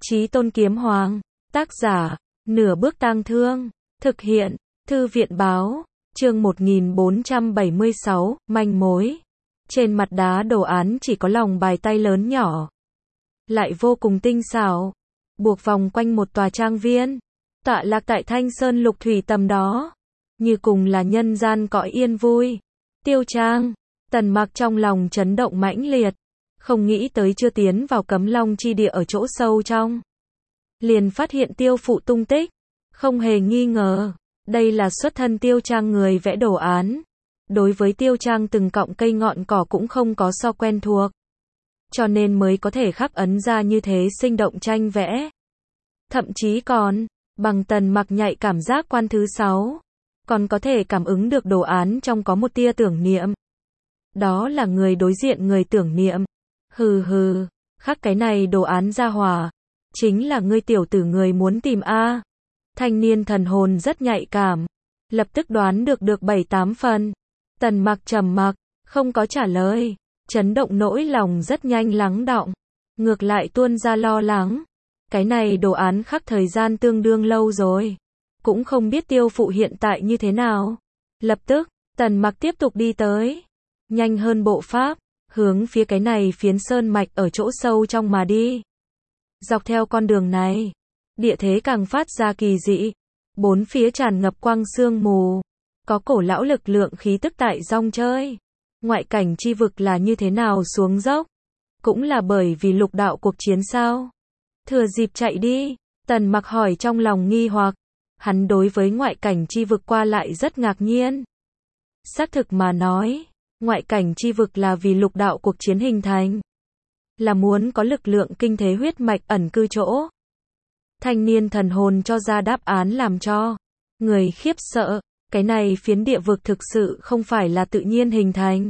Chí Tôn Kiếm Hoàng, tác giả, Nửa Bước Tang Thương, thực hiện, Thư viện báo, chương 1476, manh mối. Trên mặt đá đồ án chỉ có lòng bài tay lớn nhỏ, lại vô cùng tinh xảo, buộc vòng quanh một tòa trang viên, tọa lạc tại Thanh Sơn Lục Thủy tầm đó, như cùng là nhân gian cõi yên vui. Tiêu Trang, Tần Mặc trong lòng chấn động mãnh liệt, không nghĩ tới chưa tiến vào Cấm Long chi địa ở chỗ sâu trong, liền phát hiện Tiêu phụ tung tích, không hề nghi ngờ, đây là xuất thân Tiêu Trang người vẽ đồ án. Đối với Tiêu Trang từng cọng cây ngọn cỏ cũng không có so quen thuộc, cho nên mới có thể khắc ấn ra như thế sinh động tranh vẽ. Thậm chí còn, bằng Tần Mặc nhạy cảm giác quan thứ 6, còn có thể cảm ứng được đồ án trong có một tia tưởng niệm. Đó là người đối diện người tưởng niệm. Hừ hừ, khắc cái này đồ án ra hỏa, chính là ngươi tiểu tử người muốn tìm a. Thanh niên thần hồn rất nhạy cảm, lập tức đoán được 7-8 phần. Tần Mặc trầm mặc, không có trả lời, chấn động nỗi lòng rất nhanh lắng đọng, ngược lại tuôn ra lo lắng. Cái này đồ án khắc thời gian tương đương lâu rồi, cũng không biết Tiêu phụ hiện tại như thế nào. Lập tức, Tần Mặc tiếp tục đi tới, nhanh hơn bộ pháp, hướng phía cái này phiến sơn mạch ở chỗ sâu trong mà đi. Dọc theo con đường này, địa thế càng phát ra kỳ dị, bốn phía tràn ngập quang sương mù, có cổ lão lực lượng khí tức tại rong chơi. Ngoại cảnh chi vực là như thế nào xuống dốc? Cũng là bởi vì lục đạo cuộc chiến sao? Thừa dịp chạy đi, Tần Mặc hỏi trong lòng nghi hoặc. Hắn đối với ngoại cảnh chi vực qua lại rất ngạc nhiên. Xác thực mà nói, ngoại cảnh chi vực là vì lục đạo cuộc chiến hình thành, là muốn có lực lượng kinh thế huyết mạch ẩn cư chỗ. Thanh niên thần hồn cho ra đáp án làm cho người khiếp sợ. Cái này phiến địa vực thực sự không phải là tự nhiên hình thành,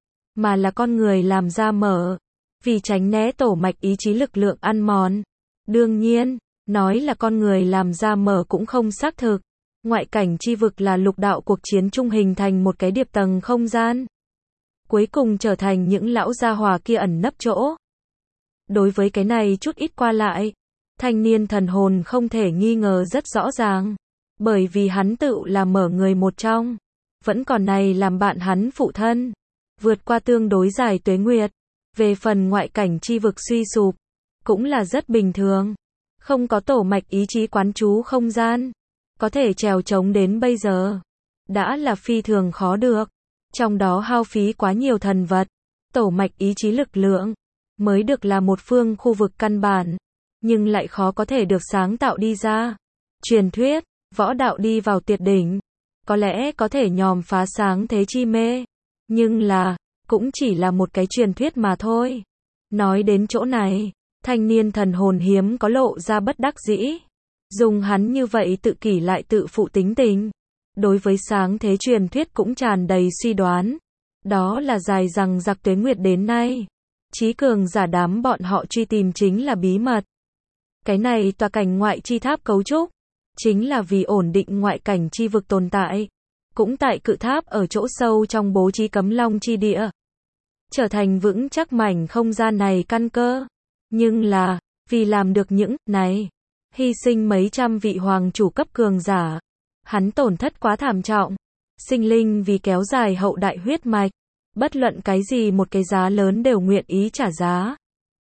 mà là con người làm ra mở, vì tránh né tổ mạch ý chí lực lượng ăn mòn. Đương nhiên, nói là con người làm ra mở cũng không xác thực. Ngoại cảnh chi vực là lục đạo cuộc chiến chung hình thành một cái điệp tầng không gian, cuối cùng trở thành những lão gia hỏa kia ẩn nấp chỗ. Đối với cái này chút ít qua lại, thanh niên thần hồn không thể nghi ngờ rất rõ ràng, bởi vì hắn tự là mở người một trong, vẫn còn này làm bạn hắn phụ thân, vượt qua tương đối dài tuế nguyệt. Về phần ngoại cảnh chi vực suy sụp, cũng là rất bình thường, không có tổ mạch ý chí quán trú không gian, có thể trèo trống đến bây giờ, đã là phi thường khó được. Trong đó hao phí quá nhiều thần vật, tổ mạch ý chí lực lượng, mới được là một phương khu vực căn bản, nhưng lại khó có thể được sáng tạo đi ra. Truyền thuyết, võ đạo đi vào tuyệt đỉnh, có lẽ có thể nhòm phá sáng thế chi mê, nhưng là, cũng chỉ là một cái truyền thuyết mà thôi. Nói đến chỗ này, thanh niên thần hồn hiếm có lộ ra bất đắc dĩ. Dùng hắn như vậy tự kỷ lại tự phụ tính tình, đối với sáng thế truyền thuyết cũng tràn đầy suy đoán. Đó là dài rằng giặc tuế nguyệt đến nay, chí cường giả đám bọn họ truy tìm chính là bí mật. Cái này tòa cảnh ngoại chi tháp cấu trúc, chính là vì ổn định ngoại cảnh chi vực tồn tại, cũng tại cự tháp ở chỗ sâu trong bố trí Cấm Long chi địa, trở thành vững chắc mảnh không gian này căn cơ. Nhưng là, vì làm được những này, hy sinh mấy trăm vị hoàng chủ cấp cường giả, hắn tổn thất quá thảm trọng, sinh linh vì kéo dài hậu đại huyết mạch, bất luận cái gì một cái giá lớn đều nguyện ý trả giá.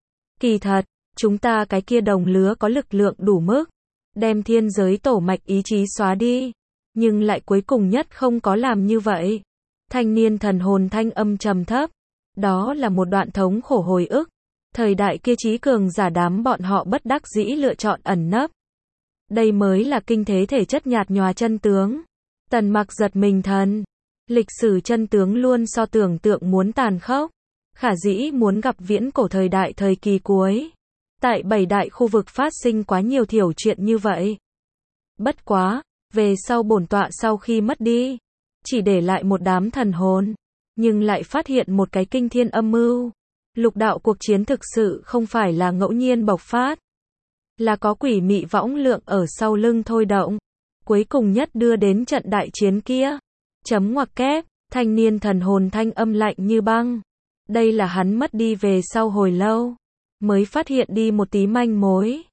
Kỳ thật, chúng ta cái kia đồng lứa có lực lượng đủ mức, đem thiên giới tổ mạch ý chí xóa đi, nhưng lại cuối cùng nhất không có làm như vậy. Thanh niên thần hồn thanh âm trầm thấp, đó là một đoạn thống khổ hồi ức. Thời đại kia chí cường giả đám bọn họ bất đắc dĩ lựa chọn ẩn nấp. Đây mới là kinh thế thể chất nhạt nhòa chân tướng. Tần Mặc giật mình thần. Lịch sử chân tướng luôn so tưởng tượng muốn tàn khốc. Khả dĩ muốn gặp viễn cổ thời đại thời kỳ cuối. Tại 7 đại khu vực phát sinh quá nhiều thiểu chuyện như vậy. Bất quá, về sau bổn tọa sau khi mất đi, chỉ để lại một đám thần hồn, nhưng lại phát hiện một cái kinh thiên âm mưu. Lục đạo cuộc chiến thực sự không phải là ngẫu nhiên bộc phát, là có quỷ mị võng lượng ở sau lưng thôi động, cuối cùng nhất đưa đến trận đại chiến kia. Chấm ngoặc kép, thanh niên thần hồn thanh âm lạnh như băng. Đây là hắn mất đi về sau hồi lâu, mới phát hiện đi một tí manh mối.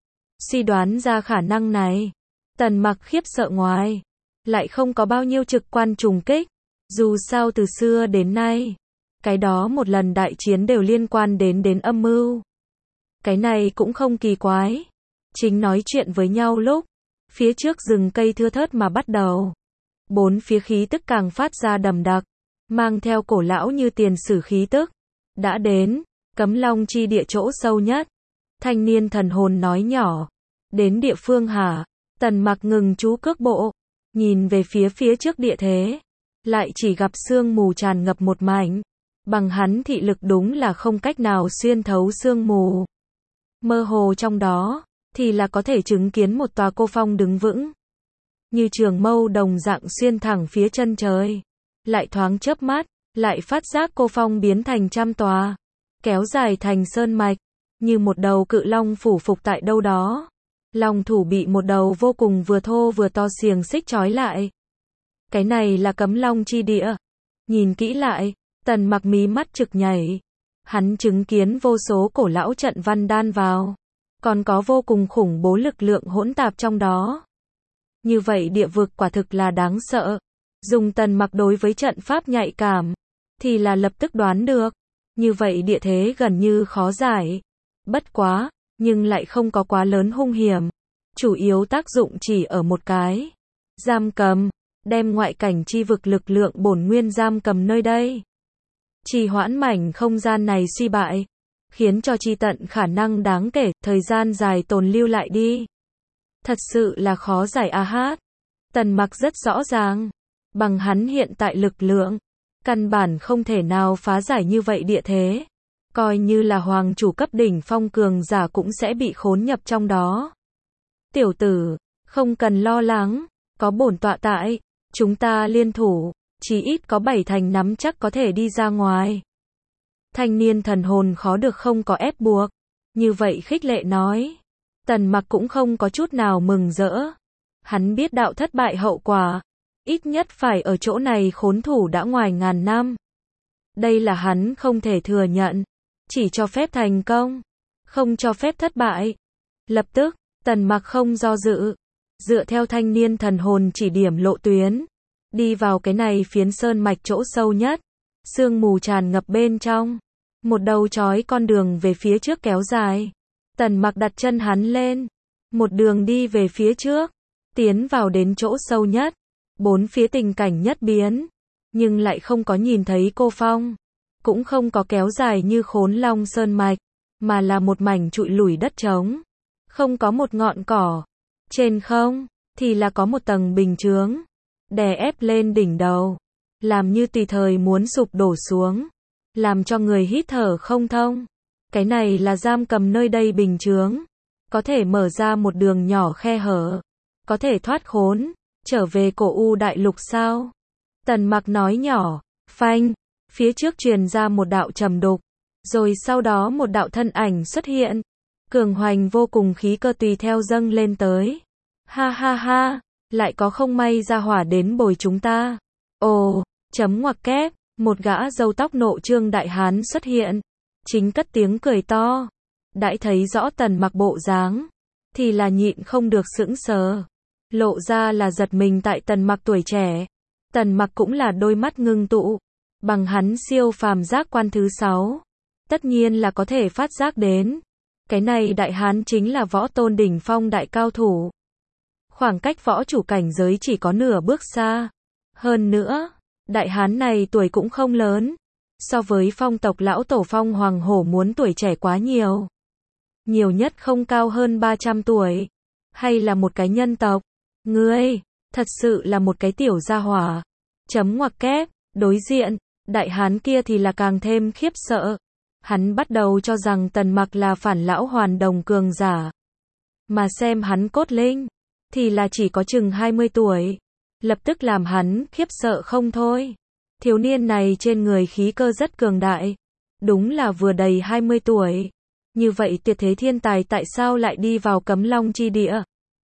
Suy đoán ra khả năng này, Tần Mặc khiếp sợ ngoài, lại không có bao nhiêu trực quan trùng kích. Dù sao từ xưa đến nay, cái đó một lần đại chiến đều liên quan đến âm mưu. Cái này cũng không kỳ quái. Chính nói chuyện với nhau lúc, phía trước rừng cây thưa thớt mà bắt đầu. Bốn phía khí tức càng phát ra đậm đặc, mang theo cổ lão như tiền sử khí tức. Đã đến, Cấm Long chi địa chỗ sâu nhất. Thanh niên thần hồn nói nhỏ. Đến địa phương hả? Tần Mặc ngừng chú cước bộ, nhìn về phía trước địa thế. Lại chỉ gặp sương mù tràn ngập một mảnh. Bằng hắn thị lực đúng là không cách nào xuyên thấu sương mù. Mơ hồ trong đó, thì là có thể chứng kiến một tòa cô phong đứng vững. Như trường mâu đồng dạng xuyên thẳng phía chân trời. Lại thoáng chớp mắt, lại phát giác cô phong biến thành trăm tòa. Kéo dài thành sơn mạch, như một đầu cự long phủ phục tại đâu đó. Long thủ bị một đầu vô cùng vừa thô vừa to xiềng xích trói lại. Cái này là Cấm Long chi địa. Nhìn kỹ lại, Tần Mặc mí mắt trực nhảy. Hắn chứng kiến vô số cổ lão trận văn đan vào. Còn có vô cùng khủng bố lực lượng hỗn tạp trong đó. Như vậy địa vực quả thực là đáng sợ. Dùng Tần Mặc đối với trận pháp nhạy cảm, thì là lập tức đoán được. Như vậy địa thế gần như khó giải. Bất quá, nhưng lại không có quá lớn hung hiểm. Chủ yếu tác dụng chỉ ở một cái. Giam cầm, đem ngoại cảnh chi vực lực lượng bổn nguyên giam cầm nơi đây. Trì hoãn mảnh không gian này suy bại, khiến cho chi tận khả năng đáng kể, thời gian dài tồn lưu lại đi. Thật sự là khó giải a hát. Tần Mặc rất rõ ràng, bằng hắn hiện tại lực lượng, căn bản không thể nào phá giải như vậy địa thế. Coi như là hoàng chủ cấp đỉnh phong cường giả cũng sẽ bị khốn nhập trong đó. Tiểu tử, không cần lo lắng, có bổn tọa tại, chúng ta liên thủ, chí ít có 7 thành nắm chắc có thể đi ra ngoài. Thanh niên thần hồn khó được không có ép buộc, như vậy khích lệ nói. Tần Mặc cũng không có chút nào mừng rỡ. Hắn biết đạo thất bại hậu quả, ít nhất phải ở chỗ này khốn thủ đã ngoài ngàn năm. Đây là hắn không thể thừa nhận, chỉ cho phép thành công, không cho phép thất bại. Lập tức, Tần Mặc không do dự, dựa theo thanh niên thần hồn chỉ điểm lộ tuyến, đi vào cái này phiến sơn mạch chỗ sâu nhất. Sương mù tràn ngập bên trong, một đầu chói con đường về phía trước kéo dài. Tần Mặc đặt chân hắn lên, một đường đi về phía trước, tiến vào đến chỗ sâu nhất. Bốn phía tình cảnh nhất biến, nhưng lại không có nhìn thấy cô phong, cũng không có kéo dài như Khốn Long sơn mạch, mà là một mảnh trụi lủi đất trống, không có một ngọn cỏ. Trên không thì là có một tầng bình chướng đè ép lên đỉnh đầu, làm như tùy thời muốn sụp đổ xuống, làm cho người hít thở không thông. Cái này là giam cầm nơi đây bình chướng, có thể mở ra một đường nhỏ khe hở, có thể thoát khốn, trở về cổ u đại lục sao? Tần Mặc nói nhỏ. Phanh, phía trước truyền ra một đạo trầm đục, rồi sau đó một đạo thân ảnh xuất hiện, cường hoành vô cùng khí cơ tùy theo dâng lên tới. Ha ha ha, lại có không may ra hỏa đến bồi chúng ta. Ồ, chấm ngoặc kép, một gã râu tóc nộ trương đại hán xuất hiện, chính cất tiếng cười to. Đãi thấy rõ Tần Mặc bộ dáng, thì là nhịn không được sững sờ, lộ ra là giật mình tại Tần Mặc tuổi trẻ. Tần Mặc cũng là đôi mắt ngưng tụ, bằng hắn siêu phàm giác quan thứ 6, tất nhiên là có thể phát giác đến. Cái này đại hán chính là võ tôn đỉnh phong đại cao thủ. Khoảng cách võ chủ cảnh giới chỉ có nửa bước xa. Hơn nữa, đại hán này tuổi cũng không lớn, so với phong tộc lão tổ Phong Hoàng Hổ muốn tuổi trẻ quá nhiều. Nhiều nhất không cao hơn 300 tuổi. Hay là một cái nhân tộc. Ngươi, thật sự là một cái tiểu gia hỏa. Chấm ngoặc kép, đối diện, đại hán kia thì là càng thêm khiếp sợ. Hắn bắt đầu cho rằng Tần Mặc là phản lão hoàn đồng cường giả. Mà xem hắn cốt linh, thì là chỉ có chừng 20 tuổi. Lập tức làm hắn khiếp sợ không thôi. Thiếu niên này trên người khí cơ rất cường đại. Đúng là vừa đầy 20 tuổi. Như vậy tuyệt thế thiên tài tại sao lại đi vào Cấm Long chi địa?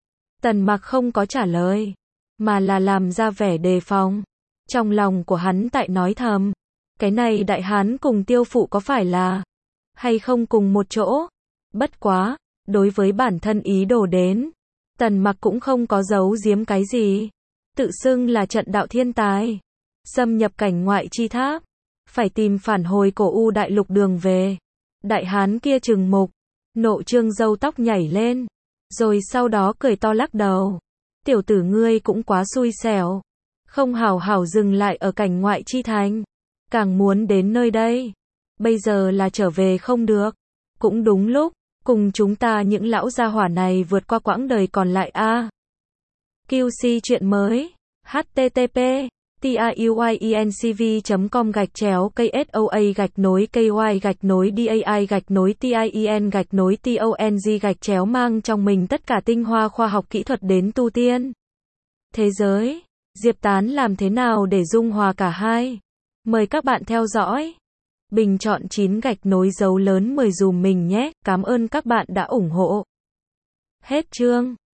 Tần Mặc không có trả lời, mà là làm ra vẻ đề phòng. Trong lòng của hắn tại nói thầm, cái này đại hán cùng tiêu phụ có phải là hay không cùng một chỗ? Bất quá, Đối với bản thân ý đồ đến, Tần Mặc cũng không có giấu giếm cái gì. Tự xưng là trận đạo thiên tài. Xâm nhập cảnh ngoại chi tháp. Phải tìm phản hồi cổ U đại lục đường về. Đại hán kia trừng mục. Nộ trương râu tóc nhảy lên. Rồi sau đó cười to lắc đầu. Tiểu tử ngươi cũng quá xui xẻo. Không hảo hảo dừng lại ở cảnh ngoại chi thành. Càng muốn đến nơi đây. Bây giờ là trở về không được. Cũng đúng lúc. Cùng chúng ta những lão gia hỏa này vượt qua quãng đời còn lại a. QC chuyện mới. http tiuyencv.com/KSOA-KY-DAI-TIEN-TONG mang trong mình tất cả tinh hoa khoa học kỹ thuật đến tu tiên. Thế giới, Diệp Tán làm thế nào để dung hòa cả hai? Mời các bạn theo dõi. Bình chọn 9 gạch nối dấu lớn 10 dùm mình nhé, cảm ơn các bạn đã ủng hộ. Hết chương.